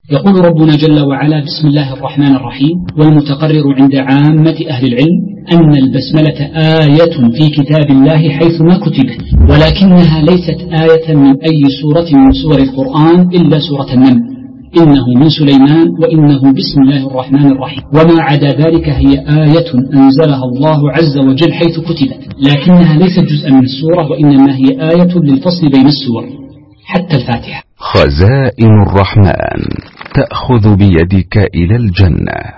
يقول ربنا جل وعلا: بسم الله الرحمن الرحيم. والمتقرر عند عامة أهل العلم أن البسملة آية في كتاب الله حيثما كتبت، ولكنها ليست آية من أي سورة من سور القرآن إلا سورة النمل: إنه من سليمان وإنه بسم الله الرحمن الرحيم. وما عدا ذلك هي آية أنزلها الله عز وجل حيث كتبت، لكنها ليست جزءا من السورة، وإنما هي آية للفصل بين السور حتى الفاتحة. خزائن الرحمن تأخذ بيدك إلى الجنة.